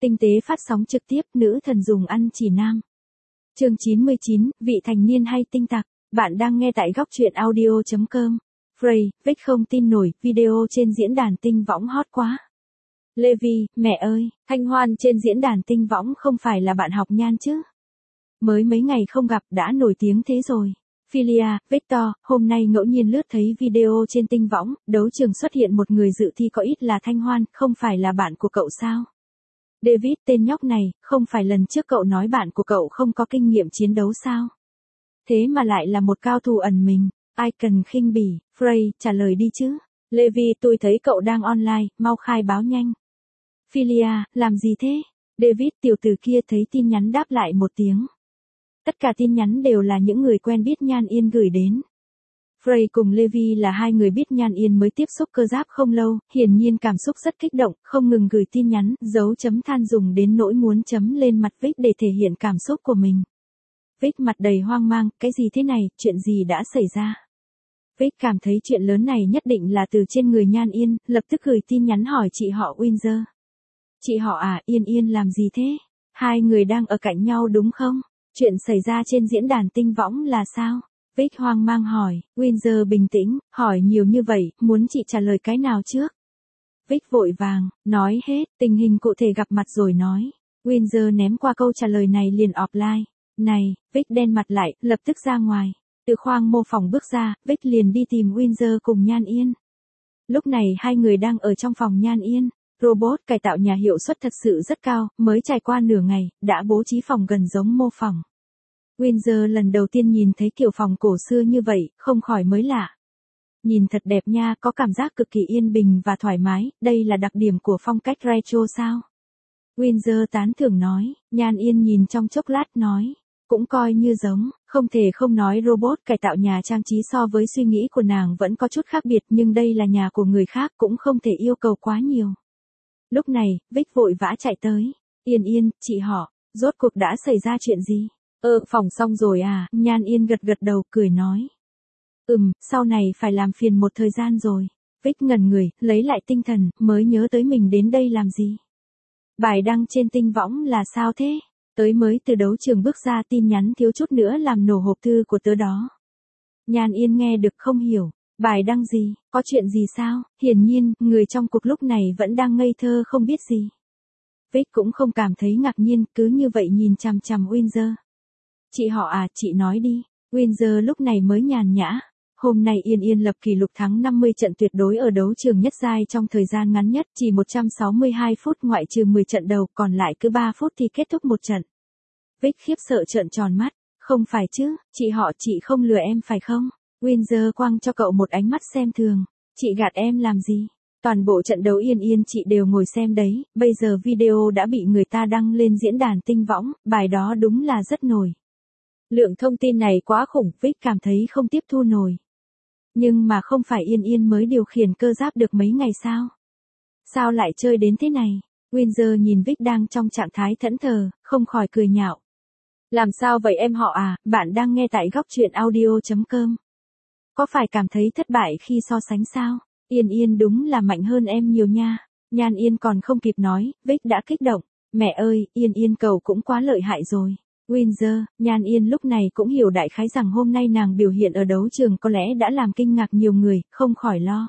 Tinh tế phát sóng trực tiếp, nữ thần dùng ăn chỉ nam. Chương 99, vị thành niên hay tinh tặc. Bạn đang nghe tại góc truyện audio.com. Frey, Vic không tin nổi, video trên diễn đàn tinh võng hot quá. Levi, mẹ ơi, Thanh Hoan trên diễn đàn tinh võng không phải là bạn học Nhan chứ? Mới mấy ngày không gặp đã nổi tiếng thế rồi. Philia, Victor, hôm nay ngẫu nhiên lướt thấy video trên tinh võng, đấu trường xuất hiện một người dự thi có ít là Thanh Hoan, không phải là bạn của cậu sao? David, tên nhóc này, không phải lần trước cậu nói bạn của cậu không có kinh nghiệm chiến đấu sao? Thế mà lại là một cao thủ ẩn mình, ai cần khinh bỉ. Frey, trả lời đi chứ. Levi, tôi thấy cậu đang online, mau khai báo nhanh. Philia, làm gì thế? David, tiểu tử kia thấy tin nhắn đáp lại một tiếng. Tất cả tin nhắn đều là những người quen biết Nhan Yên gửi đến. Frey cùng Levi là hai người biết Nhan Yên mới tiếp xúc cơ giáp không lâu, hiển nhiên cảm xúc rất kích động, không ngừng gửi tin nhắn, dấu chấm than dùng đến nỗi muốn chấm lên mặt Vic để thể hiện cảm xúc của mình. Vic mặt đầy hoang mang, cái gì thế này, chuyện gì đã xảy ra? Vic cảm thấy chuyện lớn này nhất định là từ trên người Nhan Yên, lập tức gửi tin nhắn hỏi chị họ Windsor. Chị họ à, Yên Yên làm gì thế? Hai người đang ở cạnh nhau đúng không? Chuyện xảy ra trên diễn đàn tinh võng là sao? Vic hoang mang hỏi, Windsor bình tĩnh, hỏi nhiều như vậy, muốn chị trả lời cái nào trước? Vic vội vàng, nói hết, tình hình cụ thể gặp mặt rồi nói. Windsor ném qua câu trả lời này liền offline. Này, Vic đen mặt lại, lập tức ra ngoài. Từ khoang mô phỏng bước ra, Vic liền đi tìm Windsor cùng Nhan Yên. Lúc này hai người đang ở trong phòng Nhan Yên. Robot cải tạo nhà hiệu suất thật sự rất cao, mới trải qua nửa ngày, đã bố trí phòng gần giống mô phỏng. Windsor lần đầu tiên nhìn thấy kiểu phòng cổ xưa như vậy, không khỏi mới lạ. Nhìn thật đẹp nha, có cảm giác cực kỳ yên bình và thoải mái, đây là đặc điểm của phong cách retro sao? Windsor tán thưởng nói, Nhan Yên nhìn trong chốc lát nói, cũng coi như giống, không thể không nói robot cải tạo nhà trang trí so với suy nghĩ của nàng vẫn có chút khác biệt nhưng đây là nhà của người khác cũng không thể yêu cầu quá nhiều. Lúc này, Vic vội vã chạy tới, Yên Yên, chị họ, rốt cuộc đã xảy ra chuyện gì? Phòng xong rồi à, Nhan Yên gật gật đầu cười nói. Sau này phải làm phiền một thời gian rồi. Vic ngẩn người, lấy lại tinh thần, mới nhớ tới mình đến đây làm gì. Bài đăng trên tinh võng là sao thế? Tới mới từ đấu trường bước ra tin nhắn thiếu chút nữa làm nổ hộp thư của tớ đó. Nhan Yên nghe được không hiểu, bài đăng gì, có chuyện gì sao? Hiển nhiên, người trong cuộc lúc này vẫn đang ngây thơ không biết gì. Vic cũng không cảm thấy ngạc nhiên, cứ như vậy nhìn chằm chằm Windsor. Chị họ à, chị nói đi. Windsor lúc này mới nhàn nhã. Hôm nay Yên Yên lập kỷ lục thắng 50 trận tuyệt đối ở đấu trường nhất giai trong thời gian ngắn nhất, chỉ 162 phút ngoại trừ 10 trận đầu, còn lại cứ 3 phút thì kết thúc một trận. Vic khiếp sợ trợn tròn mắt, không phải chứ, chị họ chị không lừa em phải không? Windsor quăng cho cậu một ánh mắt xem thường, chị gạt em làm gì? Toàn bộ trận đấu Yên Yên chị đều ngồi xem đấy, bây giờ video đã bị người ta đăng lên diễn đàn tinh võng, bài đó đúng là rất nổi. Lượng thông tin này quá khủng, Vic cảm thấy không tiếp thu nổi. Nhưng mà không phải Yên Yên mới điều khiển cơ giáp được mấy ngày sao? Sao lại chơi đến thế này? Windsor nhìn Vic đang trong trạng thái thẫn thờ, không khỏi cười nhạo. Làm sao vậy em họ à, bạn đang nghe tại góc truyện audio.com. Có phải cảm thấy thất bại khi so sánh sao? Yên Yên đúng là mạnh hơn em nhiều nha. Nhan Yên còn không kịp nói, Vic đã kích động. Mẹ ơi, Yên Yên cậu cũng quá lợi hại rồi. Windsor, Nhan Yên lúc này cũng hiểu đại khái rằng hôm nay nàng biểu hiện ở đấu trường có lẽ đã làm kinh ngạc nhiều người, không khỏi lo.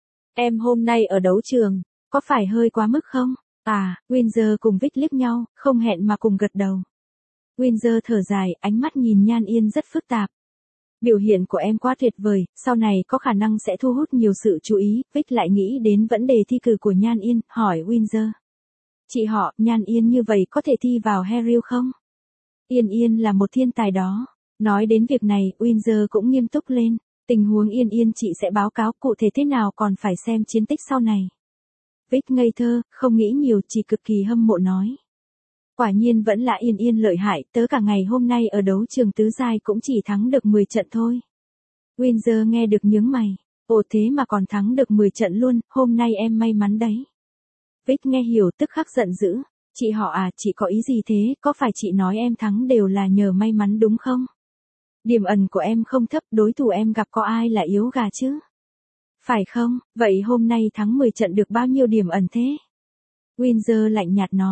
Em hôm nay ở đấu trường, có phải hơi quá mức không? À, Windsor cùng Vic liếc nhau, không hẹn mà cùng gật đầu. Windsor thở dài, ánh mắt nhìn Nhan Yên rất phức tạp. Biểu hiện của em quá tuyệt vời, sau này có khả năng sẽ thu hút nhiều sự chú ý. Vic lại nghĩ đến vấn đề thi cử của Nhan Yên, hỏi Windsor. Chị họ, Nhan Yên như vậy có thể thi vào Herial không? Yên Yên là một thiên tài đó. Nói đến việc này, Windsor cũng nghiêm túc lên. Tình huống Yên Yên chị sẽ báo cáo cụ thể thế nào còn phải xem chiến tích sau này. Vic ngây thơ, không nghĩ nhiều, chỉ cực kỳ hâm mộ nói. Quả nhiên vẫn là Yên Yên lợi hại, tớ cả ngày hôm nay ở đấu trường tứ giai cũng chỉ thắng được 10 trận thôi. Windsor nghe được nhướng mày. Ồ thế mà còn thắng được 10 trận luôn, hôm nay em may mắn đấy. Vic nghe hiểu tức khắc giận dữ. Chị họ à, chị có ý gì thế, có phải chị nói em thắng đều là nhờ may mắn đúng không? Điểm ẩn của em không thấp, đối thủ em gặp có ai là yếu gà chứ? Phải không, vậy hôm nay thắng 10 trận được bao nhiêu điểm ẩn thế? Windsor lạnh nhạt nói,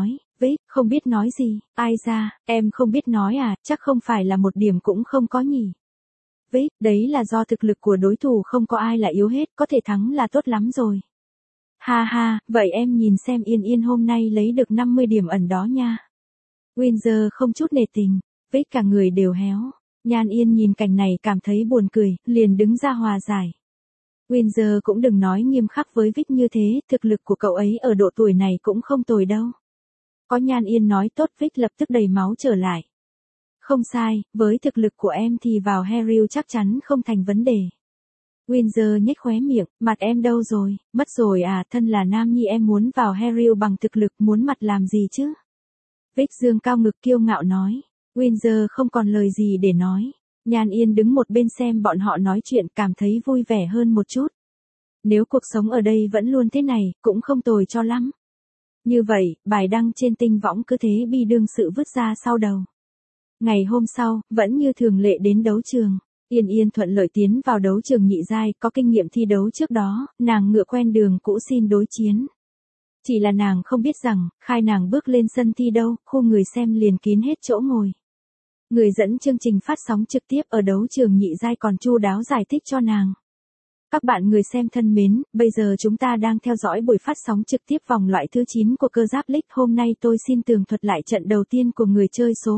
Vích, không biết nói gì, ai ra, em không biết nói à, chắc không phải là một điểm cũng không có nhỉ. Vích, đấy là do thực lực của đối thủ không có ai là yếu hết, có thể thắng là tốt lắm rồi. Ha ha, vậy em nhìn xem Yên Yên hôm nay lấy được 50 điểm ẩn đó nha. Windsor không chút nể tình, Vích cả người đều héo. Nhan Yên nhìn cảnh này cảm thấy buồn cười, liền đứng ra hòa giải. Windsor cũng đừng nói nghiêm khắc với Vích như thế, thực lực của cậu ấy ở độ tuổi này cũng không tồi đâu. Có Nhan Yên nói tốt, Vích lập tức đầy máu trở lại. Không sai, với thực lực của em thì vào Heriu chắc chắn không thành vấn đề. Windsor nhếch khóe miệng, mặt em đâu rồi, mất rồi à, thân là nam nhi em muốn vào Heriu bằng thực lực, muốn mặt làm gì chứ? Vích dương cao ngực kiêu ngạo nói. Windsor không còn lời gì để nói. Nhan Yên đứng một bên xem bọn họ nói chuyện, cảm thấy vui vẻ hơn một chút. Nếu cuộc sống ở đây vẫn luôn thế này, cũng không tồi cho lắm. Như vậy, bài đăng trên tinh võng cứ thế bi đương sự vứt ra sau đầu. Ngày hôm sau, vẫn như thường lệ đến đấu trường. Yên Yên thuận lợi tiến vào đấu trường nhị giai, có kinh nghiệm thi đấu trước đó, nàng ngựa quen đường cũ xin đối chiến. Chỉ là nàng không biết rằng, khai nàng bước lên sân thi đấu, khu người xem liền kín hết chỗ ngồi. Người dẫn chương trình phát sóng trực tiếp ở đấu trường nhị giai còn chu đáo giải thích cho nàng. Các bạn người xem thân mến, bây giờ chúng ta đang theo dõi buổi phát sóng trực tiếp vòng loại thứ 9 của cơ giáp League. Hôm nay tôi xin tường thuật lại trận đầu tiên của người chơi số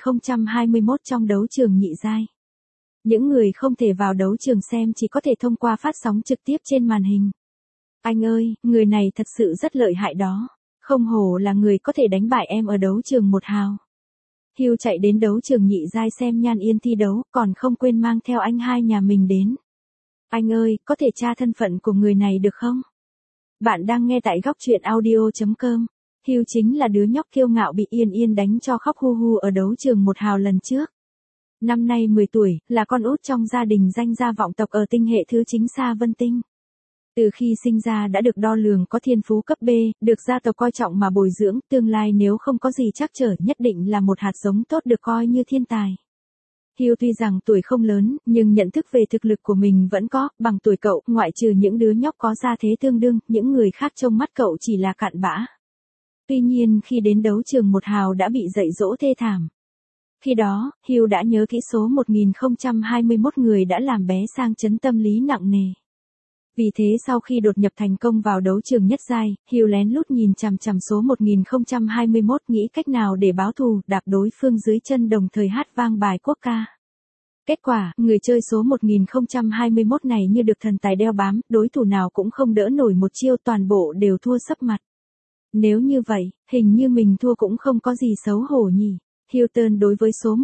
1021 trong đấu trường nhị giai. Những người không thể vào đấu trường xem chỉ có thể thông qua phát sóng trực tiếp trên màn hình. Anh ơi, người này thật sự rất lợi hại đó. Không hổ là người có thể đánh bại em ở đấu trường 1 hào. Hugh chạy đến đấu trường nhị giai xem Nhan Yên thi đấu, còn không quên mang theo anh hai nhà mình đến. Anh ơi, có thể tra thân phận của người này được không? Bạn đang nghe tại góc truyện audio.com. Hugh chính là đứa nhóc kiêu ngạo bị Yên Yên đánh cho khóc hu hu ở đấu trường 1 hào lần trước. Năm nay 10 tuổi, là con út trong gia đình danh gia vọng tộc ở tinh hệ thứ chính Sa Vân Tinh. Từ khi sinh ra đã được đo lường có thiên phú cấp B, được gia tộc coi trọng mà bồi dưỡng, tương lai nếu không có gì trắc trở nhất định là một hạt giống tốt được coi như thiên tài. Hugh tuy rằng tuổi không lớn, nhưng nhận thức về thực lực của mình vẫn có, bằng tuổi cậu, ngoại trừ những đứa nhóc có gia thế tương đương, những người khác trông mắt cậu chỉ là cặn bã. Tuy nhiên khi đến đấu trường 1 hào đã bị dạy dỗ thê thảm. Khi đó, Hugh đã nhớ kỹ số 1021 người đã làm bé sang chấn tâm lý nặng nề. Vì thế sau khi đột nhập thành công vào đấu trường nhất giai, Hugh lén lút nhìn chằm chằm số 1021 nghĩ cách nào để báo thù, đạp đối phương dưới chân đồng thời hát vang bài quốc ca. Kết quả, người chơi số 1021 này như được thần tài đeo bám, đối thủ nào cũng không đỡ nổi một chiêu, toàn bộ đều thua sấp mặt. Nếu như vậy, hình như mình thua cũng không có gì xấu hổ nhỉ. Hilton đối với số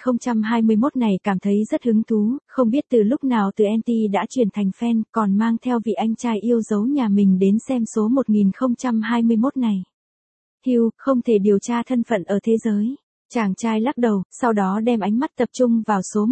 1021 này cảm thấy rất hứng thú, không biết từ lúc nào từ anti đã chuyển thành fan, còn mang theo vị anh trai yêu dấu nhà mình đến xem số 1021 này. Hugh, không thể điều tra thân phận ở thế giới. Chàng trai lắc đầu, sau đó đem ánh mắt tập trung vào số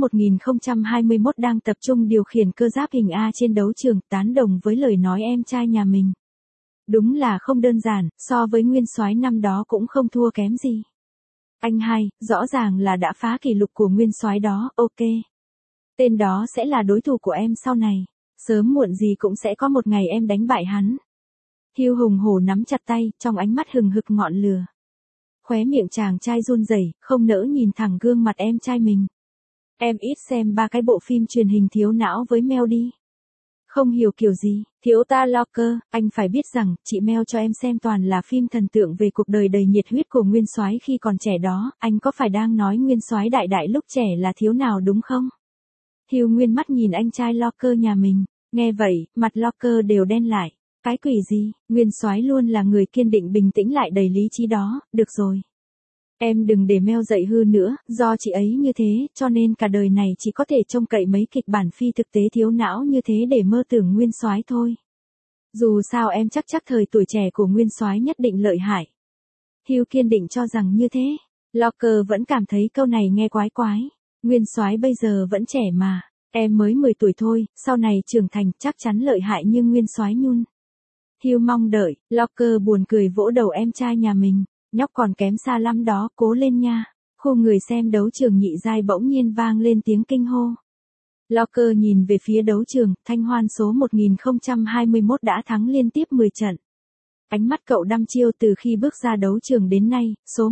1021 đang tập trung điều khiển cơ giáp hình A trên đấu trường, tán đồng với lời nói em trai nhà mình. Đúng là không đơn giản, so với nguyên soái năm đó cũng không thua kém gì. Anh hai, rõ ràng là đã phá kỷ lục của nguyên soái đó, ok. Tên đó sẽ là đối thủ của em sau này. Sớm muộn gì cũng sẽ có một ngày em đánh bại hắn. Hugh hùng hổ nắm chặt tay, trong ánh mắt hừng hực ngọn lửa. Khóe miệng chàng trai run rẩy, không nỡ nhìn thẳng gương mặt em trai mình. Em ít xem 3 cái bộ phim truyền hình thiếu não với Mel đi. Không hiểu kiểu gì, thiếu ta Locker, anh phải biết rằng, chị Mel cho em xem toàn là phim thần tượng về cuộc đời đầy nhiệt huyết của nguyên soái khi còn trẻ đó, anh có phải đang nói nguyên soái đại đại lúc trẻ là thiếu nào đúng không? Hugh nguyên mắt nhìn anh trai Locker nhà mình, nghe vậy, mặt Locker đều đen lại. Cái quỷ gì, nguyên soái luôn là người kiên định bình tĩnh lại đầy lý trí đó, được rồi. Em đừng để Mel dạy hư nữa, do chị ấy như thế, cho nên cả đời này chỉ có thể trông cậy mấy kịch bản phi thực tế thiếu não như thế để mơ tưởng nguyên soái thôi. Dù sao em chắc thời tuổi trẻ của nguyên soái nhất định lợi hại. Hugh kiên định cho rằng như thế. Locker vẫn cảm thấy câu này nghe quái quái. Nguyên soái bây giờ vẫn trẻ mà, em mới 10 tuổi thôi, sau này trưởng thành chắc chắn lợi hại như nguyên soái nhun. Hugh mong đợi, Locker buồn cười vỗ đầu em trai nhà mình. Nhóc còn kém xa lắm đó, cố lên nha. Khu người xem đấu trường nhị giai bỗng nhiên vang lên tiếng kinh hô. Locker nhìn về phía đấu trường, Thanh Hoan số 1021 đã thắng liên tiếp 10 trận. Ánh mắt cậu đăm chiêu từ khi bước ra đấu trường đến nay, số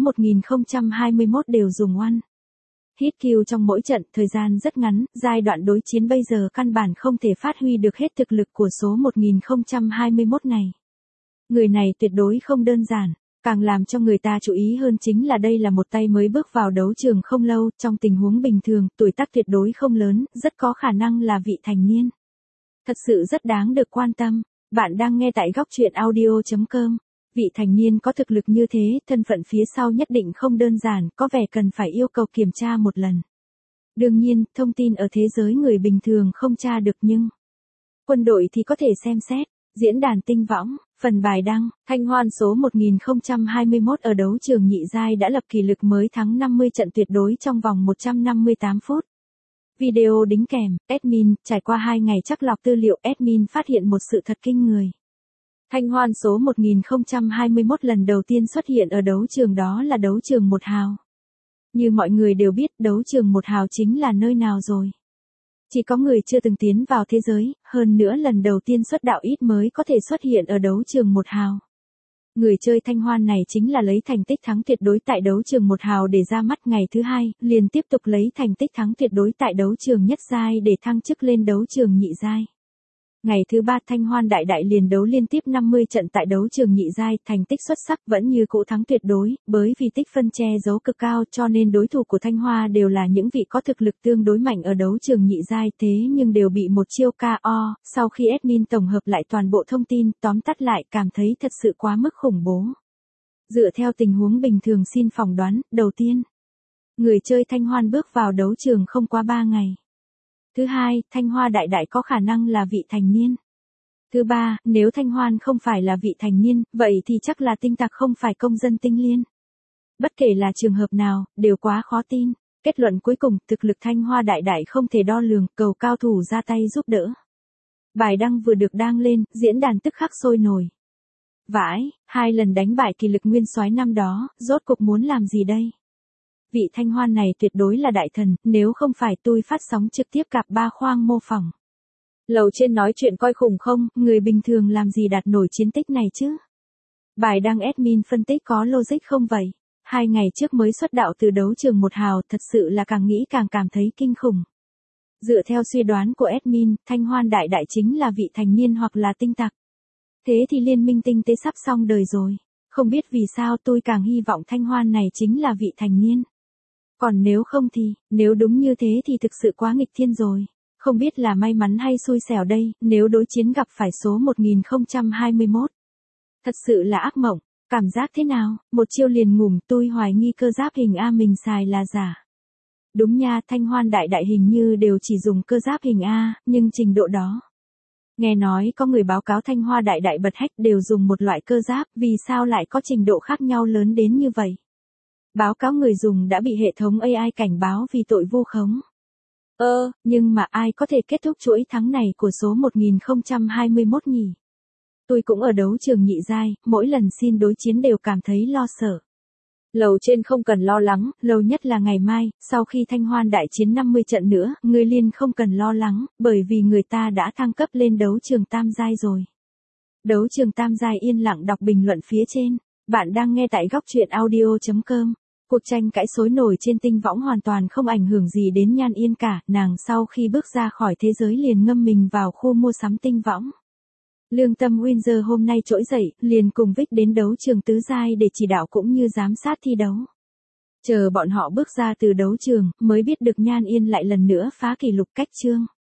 1021 đều dùng oan. Hit kill trong mỗi trận, thời gian rất ngắn, giai đoạn đối chiến bây giờ căn bản không thể phát huy được hết thực lực của số 1021 này. Người này tuyệt đối không đơn giản, càng làm cho người ta chú ý hơn chính là đây là một tay mới bước vào đấu trường không lâu, trong tình huống bình thường, tuổi tác tuyệt đối không lớn, rất có khả năng là vị thành niên. Thật sự rất đáng được quan tâm. Bạn đang nghe tại góc truyện audio.com. Vị thành niên có thực lực như thế, thân phận phía sau nhất định không đơn giản, có vẻ cần phải yêu cầu kiểm tra một lần. Đương nhiên, thông tin ở thế giới người bình thường không tra được nhưng quân đội thì có thể xem xét. Diễn đàn tinh võng, phần bài đăng, Thanh Hoan số 1021 ở đấu trường nhị giai đã lập kỷ lục mới thắng 50 trận tuyệt đối trong vòng 158 phút. Video đính kèm, admin, trải qua 2 ngày chắc lọc tư liệu, admin phát hiện một sự thật kinh người. Thanh Hoan số 1021 lần đầu tiên xuất hiện ở đấu trường đó là đấu trường 1 hào. Như mọi người đều biết, đấu trường 1 hào chính là nơi nào rồi. Chỉ có người chưa từng tiến vào thế giới, hơn nữa lần đầu tiên xuất đạo ít mới có thể xuất hiện ở đấu trường 1 hào. Người chơi Thanh Hoan này chính là lấy thành tích thắng tuyệt đối tại đấu trường 1 hào để ra mắt ngày thứ 2, liền tiếp tục lấy thành tích thắng tuyệt đối tại đấu trường nhất giai để thăng chức lên đấu trường nhị giai. Ngày thứ 3 Thanh Hoan đại đại liền đấu liên tiếp 50 trận tại đấu trường nhị giai, thành tích xuất sắc vẫn như cũ thắng tuyệt đối, bởi vì tích phân che giấu cực cao cho nên đối thủ của Thanh Hoa đều là những vị có thực lực tương đối mạnh ở đấu trường nhị giai, thế nhưng đều bị một chiêu KO, sau khi admin tổng hợp lại toàn bộ thông tin, tóm tắt lại cảm thấy thật sự quá mức khủng bố. Dựa theo tình huống bình thường xin phỏng đoán, đầu tiên, người chơi Thanh Hoan bước vào đấu trường không quá 3 ngày. Thứ hai, Thanh Hoa đại đại có khả năng là vị thành niên. Thứ ba, nếu Thanh Hoan không phải là vị thành niên, vậy thì chắc là tinh tặc không phải công dân tinh liên. Bất kể là trường hợp nào, đều quá khó tin. Kết luận cuối cùng, thực lực Thanh Hoa đại đại không thể đo lường, cầu cao thủ ra tay giúp đỡ. Bài đăng vừa được đăng lên, diễn đàn tức khắc sôi nổi. Vãi, 2 lần đánh bại kỳ lực nguyên soái năm đó, rốt cuộc muốn làm gì đây? Vị Thanh Hoan này tuyệt đối là đại thần, nếu không phải tôi phát sóng trực tiếp cặp 3 khoang mô phỏng. Lầu trên nói chuyện coi khủng không, người bình thường làm gì đạt nổi chiến tích này chứ? Bài đăng admin phân tích có logic không vậy? 2 ngày trước mới xuất đạo từ đấu trường 1 hào, thật sự là càng nghĩ càng cảm thấy kinh khủng. Dựa theo suy đoán của admin, Thanh Hoan đại đại chính là vị thành niên hoặc là tinh tặc. Thế thì liên minh tinh tế sắp xong đời rồi. Không biết vì sao tôi càng hy vọng Thanh Hoan này chính là vị thành niên. Còn nếu không thì, nếu đúng như thế thì thực sự quá nghịch thiên rồi. Không biết là may mắn hay xui xẻo đây, nếu đối chiến gặp phải số 1021. Thật sự là ác mộng, cảm giác thế nào, một chiêu liền ngủm, tôi hoài nghi cơ giáp hình A mình xài là giả. Đúng nha, Thanh Hoan đại đại hình như đều chỉ dùng cơ giáp hình A, nhưng trình độ đó. Nghe nói có người báo cáo Thanh Hoa đại đại bật hack đều dùng một loại cơ giáp, vì sao lại có trình độ khác nhau lớn đến như vậy? Báo cáo người dùng đã bị hệ thống AI cảnh báo vì tội vu khống. Nhưng mà ai có thể kết thúc chuỗi thắng này của số 1021 nhỉ? Tôi cũng ở đấu trường nhị giai, mỗi lần xin đối chiến đều cảm thấy lo sợ. Lầu trên không cần lo lắng, lâu nhất là ngày mai, sau khi Thanh Hoan đại chiến 50 trận nữa, người liên không cần lo lắng, bởi vì người ta đã thăng cấp lên đấu trường tam giai rồi. Đấu trường tam giai yên lặng đọc bình luận phía trên. Bạn đang nghe tại góc truyện audio.com. Cuộc tranh cãi sôi nổi trên tinh võng hoàn toàn không ảnh hưởng gì đến Nhan Yên cả, nàng sau khi bước ra khỏi thế giới liền ngâm mình vào khu mua sắm tinh võng. Lương tâm Windsor hôm nay trỗi dậy, liền cùng Vic đến đấu trường tứ giai để chỉ đạo cũng như giám sát thi đấu. Chờ bọn họ bước ra từ đấu trường, mới biết được Nhan Yên lại lần nữa phá kỷ lục cách chương.